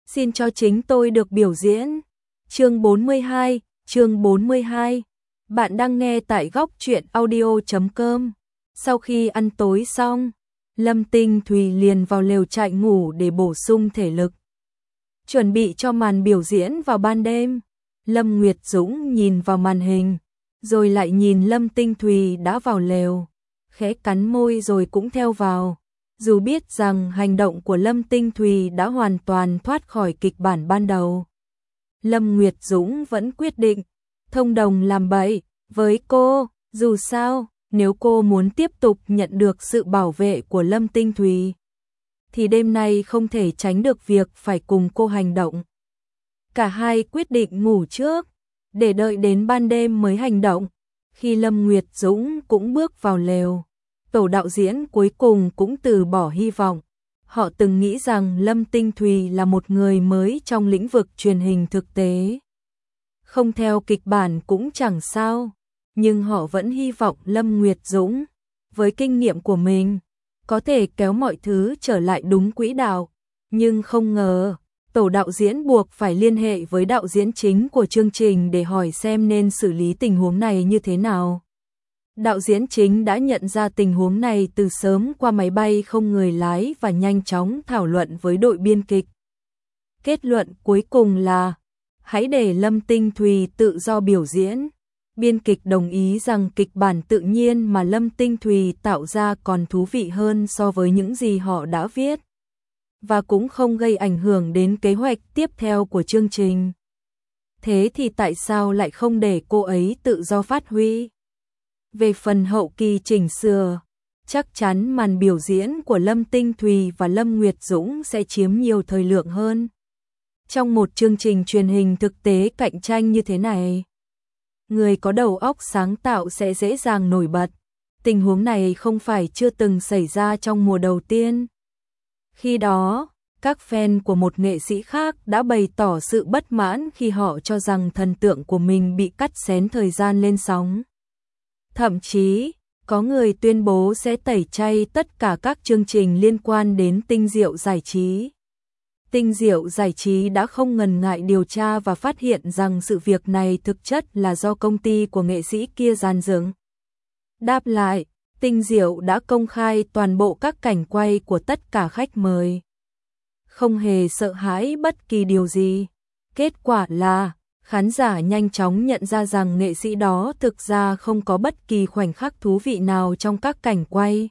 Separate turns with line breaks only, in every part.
Xin cho chính tôi được biểu diễn. Chương 42. Bạn đang nghe tại góc truyện audio.com. Sau khi ăn tối xong, Lâm Tinh Thùy liền vào lều trại ngủ để bổ sung thể lực. Chuẩn bị cho màn biểu diễn vào ban đêm. Lâm Nguyệt Dũng nhìn vào màn hình, rồi lại nhìn Lâm Tinh Thùy đã vào lều, khẽ cắn môi rồi cũng theo vào. Dù biết rằng hành động của Lâm Tinh Thùy đã hoàn toàn thoát khỏi kịch bản ban đầu, Lâm Nguyệt Dũng vẫn quyết định thông đồng làm bậy với cô. Dù sao, nếu cô muốn tiếp tục nhận được sự bảo vệ của Lâm Tinh Thùy, thì đêm nay không thể tránh được việc phải cùng cô hành động. Cả hai quyết định ngủ trước, để đợi đến ban đêm mới hành động. Khi Lâm Nguyệt Dũng cũng bước vào lều, tổ đạo diễn cuối cùng cũng từ bỏ hy vọng. Họ từng nghĩ rằng Lâm Tinh Thùy là một người mới trong lĩnh vực truyền hình thực tế. Không theo kịch bản cũng chẳng sao, nhưng họ vẫn hy vọng Lâm Nguyệt Dũng, với kinh nghiệm của mình, có thể kéo mọi thứ trở lại đúng quỹ đạo. Nhưng không ngờ, tổ đạo diễn buộc phải liên hệ với đạo diễn chính của chương trình để hỏi xem nên xử lý tình huống này như thế nào. Đạo diễn chính đã nhận ra tình huống này từ sớm qua máy bay không người lái và nhanh chóng thảo luận với đội biên kịch. Kết luận cuối cùng là hãy để Lâm Tinh Thùy tự do biểu diễn. Biên kịch đồng ý rằng kịch bản tự nhiên mà Lâm Tinh Thùy tạo ra còn thú vị hơn so với những gì họ đã viết, và cũng không gây ảnh hưởng đến kế hoạch tiếp theo của chương trình. Thế thì tại sao lại không để cô ấy tự do phát huy? Về phần hậu kỳ chỉnh sửa, chắc chắn màn biểu diễn của Lâm Tinh Thùy và Lâm Nguyệt Dũng sẽ chiếm nhiều thời lượng hơn. Trong một chương trình truyền hình thực tế cạnh tranh như thế này, người có đầu óc sáng tạo sẽ dễ dàng nổi bật. Tình huống này không phải chưa từng xảy ra trong mùa đầu tiên. Khi đó, các fan của một nghệ sĩ khác đã bày tỏ sự bất mãn khi họ cho rằng thần tượng của mình bị cắt xén thời gian lên sóng. Thậm chí, có người tuyên bố sẽ tẩy chay tất cả các chương trình liên quan đến Tinh Diệu Giải trí. Tinh Diệu Giải trí đã không ngần ngại điều tra và phát hiện rằng sự việc này thực chất là do công ty của nghệ sĩ kia dàn dựng. Đáp lại, Tinh Diệu đã công khai toàn bộ các cảnh quay của tất cả khách mời, không hề sợ hãi bất kỳ điều gì. Kết quả là, khán giả nhanh chóng nhận ra rằng nghệ sĩ đó thực ra không có bất kỳ khoảnh khắc thú vị nào trong các cảnh quay,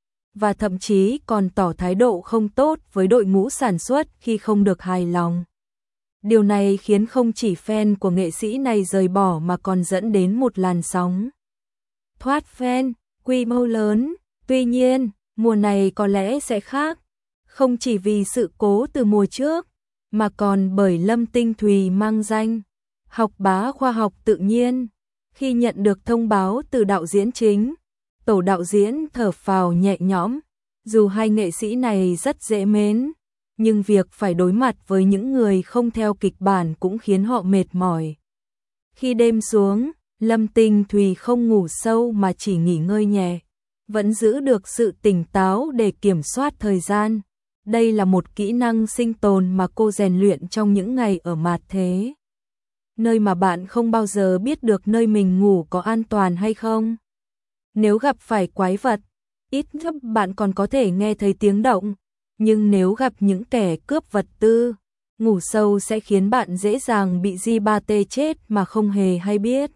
và thậm chí còn tỏ thái độ không tốt với đội ngũ sản xuất khi không được hài lòng. Điều này khiến không chỉ fan của nghệ sĩ này rời bỏ mà còn dẫn đến một làn sóng thoát fan quy mô lớn. Tuy nhiên, mùa này có lẽ sẽ khác, không chỉ vì sự cố từ mùa trước, mà còn bởi Lâm Tinh Thùy mang danh học bá khoa học tự nhiên. Khi nhận được thông báo từ đạo diễn chính, tổ đạo diễn thở phào nhẹ nhõm. Dù hai nghệ sĩ này rất dễ mến, nhưng việc phải đối mặt với những người không theo kịch bản cũng khiến họ mệt mỏi. Khi đêm xuống, Lâm Tinh Thùy không ngủ sâu mà chỉ nghỉ ngơi nhẹ, vẫn giữ được sự tỉnh táo để kiểm soát thời gian. Đây là một kỹ năng sinh tồn mà cô rèn luyện trong những ngày ở mạt thế, nơi mà bạn không bao giờ biết được nơi mình ngủ có an toàn hay không. Nếu gặp phải quái vật, ít nhất bạn còn có thể nghe thấy tiếng động, nhưng nếu gặp những kẻ cướp vật tư, ngủ sâu sẽ khiến bạn dễ dàng bị J3T chết mà không hề hay biết.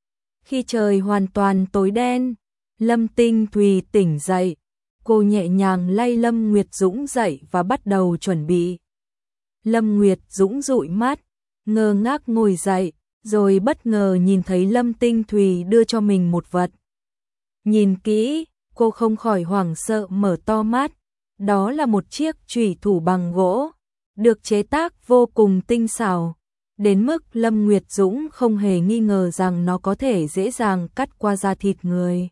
Khi trời hoàn toàn tối đen, Lâm Tinh Thùy tỉnh dậy. Cô nhẹ nhàng lay Lâm Nguyệt Dũng dậy và bắt đầu chuẩn bị. Lâm Nguyệt Dũng dụi mắt, ngơ ngác ngồi dậy, rồi bất ngờ nhìn thấy Lâm Tinh Thùy đưa cho mình một vật. Nhìn kỹ, cô không khỏi hoảng sợ mở to mắt. Đó là một chiếc chùy thủ bằng gỗ, được chế tác vô cùng tinh xảo, đến mức Lâm Nguyệt Dũng không hề nghi ngờ rằng nó có thể dễ dàng cắt qua da thịt người.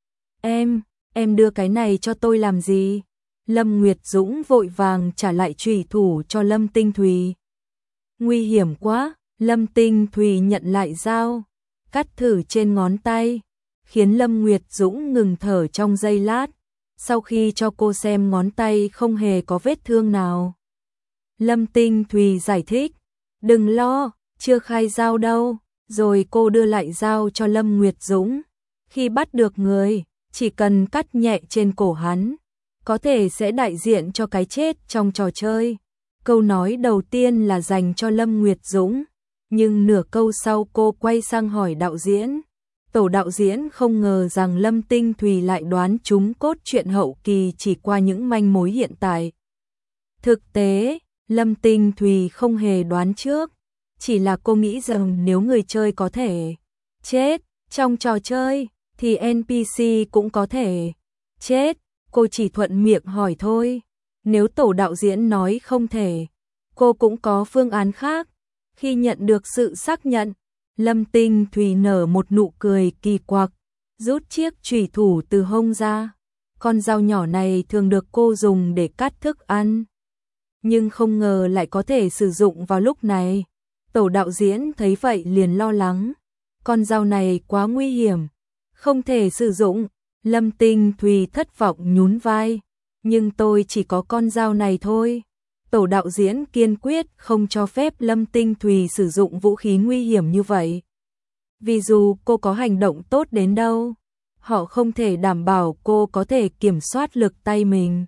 Em đưa cái này cho tôi làm gì? Lâm Nguyệt Dũng vội vàng trả lại chùy thủ cho Lâm Tinh Thùy. Nguy hiểm quá. Lâm Tinh Thùy nhận lại dao, cắt thử trên ngón tay, khiến Lâm Nguyệt Dũng ngừng thở trong giây lát. Sau khi cho cô xem ngón tay không hề có vết thương nào, Lâm Tinh Thùy giải thích, đừng lo, chưa khai dao đâu. Rồi cô đưa lại dao cho Lâm Nguyệt Dũng. Khi bắt được người, chỉ cần cắt nhẹ trên cổ hắn, có thể sẽ đại diện cho cái chết trong trò chơi. Câu nói đầu tiên là dành cho Lâm Nguyệt Dũng, nhưng nửa câu sau cô quay sang hỏi đạo diễn. Tổ đạo diễn không ngờ rằng Lâm Tinh Thùy lại đoán trúng cốt truyện hậu kỳ chỉ qua những manh mối hiện tại. Thực tế, Lâm Tinh Thùy không hề đoán trước, chỉ là cô nghĩ rằng nếu người chơi có thể chết trong trò chơi, thì NPC cũng có thể chết. Cô chỉ thuận miệng hỏi thôi. Nếu tổ đạo diễn nói không thể, cô cũng có phương án khác. Khi nhận được sự xác nhận, Lâm Tinh Thùy nở một nụ cười kỳ quặc, rút chiếc chùy thủ từ hông ra. Con dao nhỏ này thường được cô dùng để cắt thức ăn, nhưng không ngờ lại có thể sử dụng vào lúc này. Tổ đạo diễn thấy vậy liền lo lắng, con dao này quá nguy hiểm, không thể sử dụng. Lâm Tinh Thùy thất vọng nhún vai, nhưng tôi chỉ có con dao này thôi. Tổ đạo diễn kiên quyết không cho phép Lâm Tinh Thùy sử dụng vũ khí nguy hiểm như vậy. Vì dù cô có hành động tốt đến đâu, họ không thể đảm bảo cô có thể kiểm soát lực tay mình.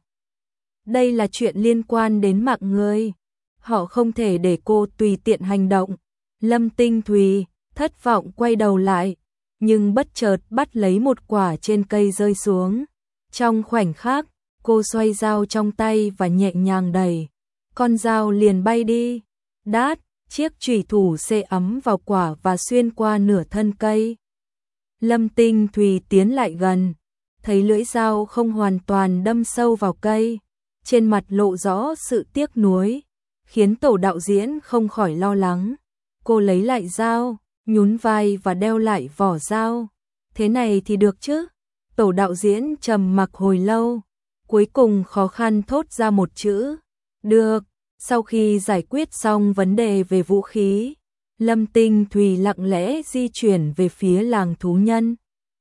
Đây là chuyện liên quan đến mạng người, họ không thể để cô tùy tiện hành động. Lâm Tinh Thùy thất vọng quay đầu lại, nhưng bất chợt bắt lấy một quả trên cây rơi xuống. Trong khoảnh khắc, cô xoay dao trong tay và nhẹ nhàng đẩy, con dao liền bay đi. Đát, chiếc chùy thủ xê ấm vào quả và xuyên qua nửa thân cây. Lâm Tinh Thùy tiến lại gần, thấy lưỡi dao không hoàn toàn đâm sâu vào cây, trên mặt lộ rõ sự tiếc nuối, khiến tổ đạo diễn không khỏi lo lắng. Cô lấy lại dao, nhún vai và đeo lại vỏ dao. Thế này thì được chứ? Tổ đạo diễn trầm mặc hồi lâu, cuối cùng khó khăn thốt ra một chữ, được. Sau khi giải quyết xong vấn đề về vũ khí, Lâm Tinh Thùy lặng lẽ di chuyển về phía làng thú nhân,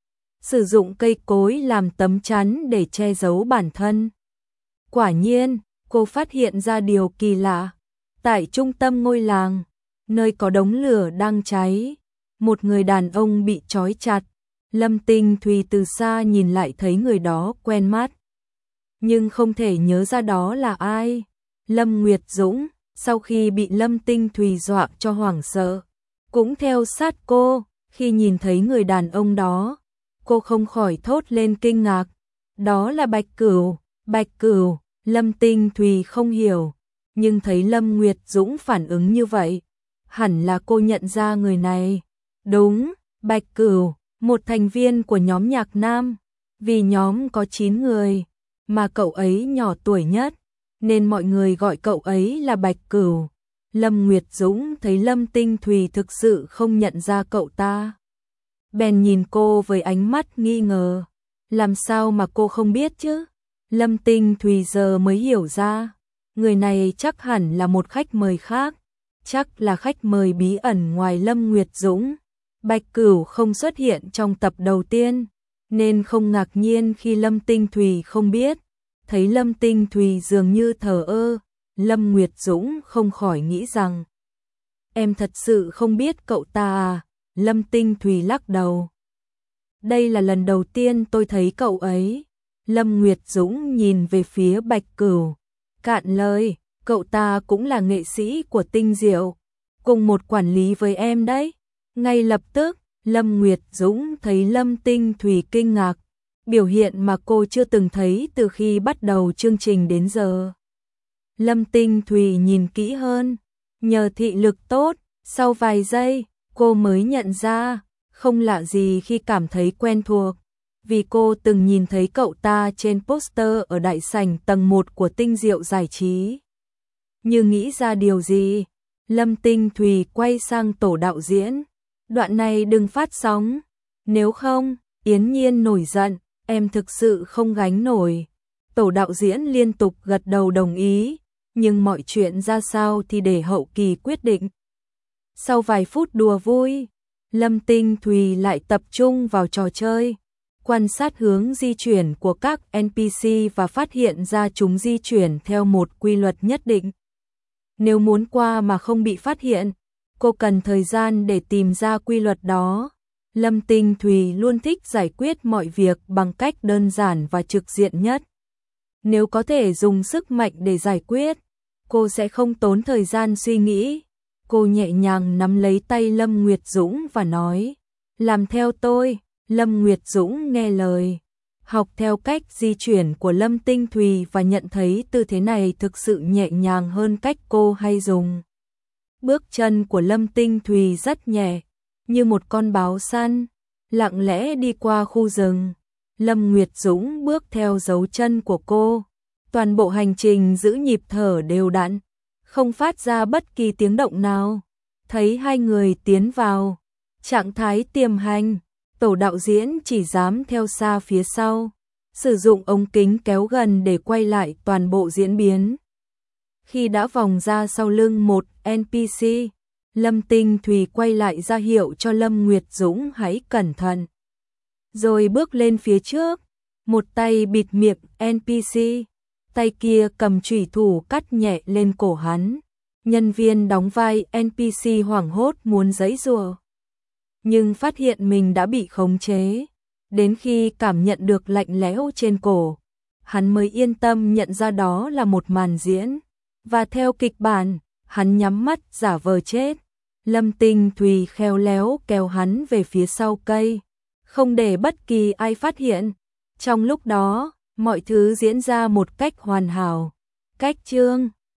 sử dụng cây cối làm tấm chắn để che giấu bản thân. Quả nhiên, cô phát hiện ra điều kỳ lạ. Tại trung tâm ngôi làng, nơi có đống lửa đang cháy, một người đàn ông bị trói chặt. Lâm Tinh Thùy từ xa nhìn lại thấy người đó quen mắt, nhưng không thể nhớ ra đó là ai. Lâm Nguyệt Dũng, sau khi bị Lâm Tinh Thùy dọa cho hoảng sợ, cũng theo sát cô. Khi nhìn thấy người đàn ông đó, cô không khỏi thốt lên kinh ngạc. Đó là Bạch Cửu. Bạch Cửu. Lâm Tinh Thùy không hiểu, nhưng thấy Lâm Nguyệt Dũng phản ứng như vậy, hẳn là cô nhận ra người này. Đúng, Bạch Cửu, một thành viên của nhóm nhạc nam. Vì nhóm có 9 người, mà cậu ấy nhỏ tuổi nhất, nên mọi người gọi cậu ấy là Bạch Cửu. Lâm Nguyệt Dũng thấy Lâm Tinh Thùy thực sự không nhận ra cậu ta, bèn nhìn cô với ánh mắt nghi ngờ. Làm sao mà cô không biết chứ? Lâm Tinh Thùy giờ mới hiểu ra, người này chắc hẳn là một khách mời khác, chắc là khách mời bí ẩn ngoài Lâm Nguyệt Dũng. Bạch Cửu không xuất hiện trong tập đầu tiên, nên không ngạc nhiên khi Lâm Tinh Thùy không biết. Thấy Lâm Tinh Thùy dường như thờ ơ, Lâm Nguyệt Dũng không khỏi nghĩ rằng, em thật sự không biết cậu ta à? Lâm Tinh Thùy lắc đầu. Đây là lần đầu tiên tôi thấy cậu ấy. Lâm Nguyệt Dũng nhìn về phía Bạch Cửu, cạn lời, cậu ta cũng là nghệ sĩ của Tinh Diệu, cùng một quản lý với em đấy. Ngay lập tức, Lâm Nguyệt Dũng thấy Lâm Tinh Thùy kinh ngạc, biểu hiện mà cô chưa từng thấy từ khi bắt đầu chương trình đến giờ. Lâm Tinh Thùy nhìn kỹ hơn, nhờ thị lực tốt, sau vài giây, cô mới nhận ra, không lạ gì khi cảm thấy quen thuộc, vì cô từng nhìn thấy cậu ta trên poster ở đại sảnh tầng 1 của Tinh Diệu Giải Trí. Như nghĩ ra điều gì, Lâm Tinh Thùy quay sang tổ đạo diễn, đoạn này đừng phát sóng, nếu không, Yến Nhiên nổi giận, em thực sự không gánh nổi. Tổ đạo diễn liên tục gật đầu đồng ý, nhưng mọi chuyện ra sao thì để hậu kỳ quyết định. Sau vài phút đùa vui, Lâm Tinh Thùy lại tập trung vào trò chơi, quan sát hướng di chuyển của các NPC và phát hiện ra chúng di chuyển theo một quy luật nhất định. Nếu muốn qua mà không bị phát hiện, cô cần thời gian để tìm ra quy luật đó. Lâm Tinh Thùy luôn thích giải quyết mọi việc bằng cách đơn giản và trực diện nhất. Nếu có thể dùng sức mạnh để giải quyết, cô sẽ không tốn thời gian suy nghĩ. Cô nhẹ nhàng nắm lấy tay Lâm Nguyệt Dũng và nói, làm theo tôi. Lâm Nguyệt Dũng nghe lời, học theo cách di chuyển của Lâm Tinh Thùy và nhận thấy tư thế này thực sự nhẹ nhàng hơn cách cô hay dùng. Bước chân của Lâm Tinh Thùy rất nhẹ, như một con báo săn, lặng lẽ đi qua khu rừng. Lâm Nguyệt Dũng bước theo dấu chân của cô, toàn bộ hành trình giữ nhịp thở đều đặn, không phát ra bất kỳ tiếng động nào. Thấy hai người tiến vào trạng thái tiềm hành, tổ đạo diễn chỉ dám theo xa phía sau, sử dụng ống kính kéo gần để quay lại toàn bộ diễn biến. Khi đã vòng ra sau lưng một NPC, Lâm Tinh Thùy quay lại ra hiệu cho Lâm Nguyệt Dũng hãy cẩn thận. Rồi bước lên phía trước, một tay bịt miệng NPC, tay kia cầm chủy thủ cắt nhẹ lên cổ hắn. Nhân viên đóng vai NPC hoảng hốt muốn giãy giụa, nhưng phát hiện mình đã bị khống chế. Đến khi cảm nhận được lạnh lẽo trên cổ, hắn mới yên tâm nhận ra đó là một màn diễn. Và theo kịch bản, hắn nhắm mắt giả vờ chết. Lâm Tinh Thùy khéo léo kéo hắn về phía sau cây, không để bất kỳ ai phát hiện. Trong lúc đó, mọi thứ diễn ra một cách hoàn hảo. Cách chương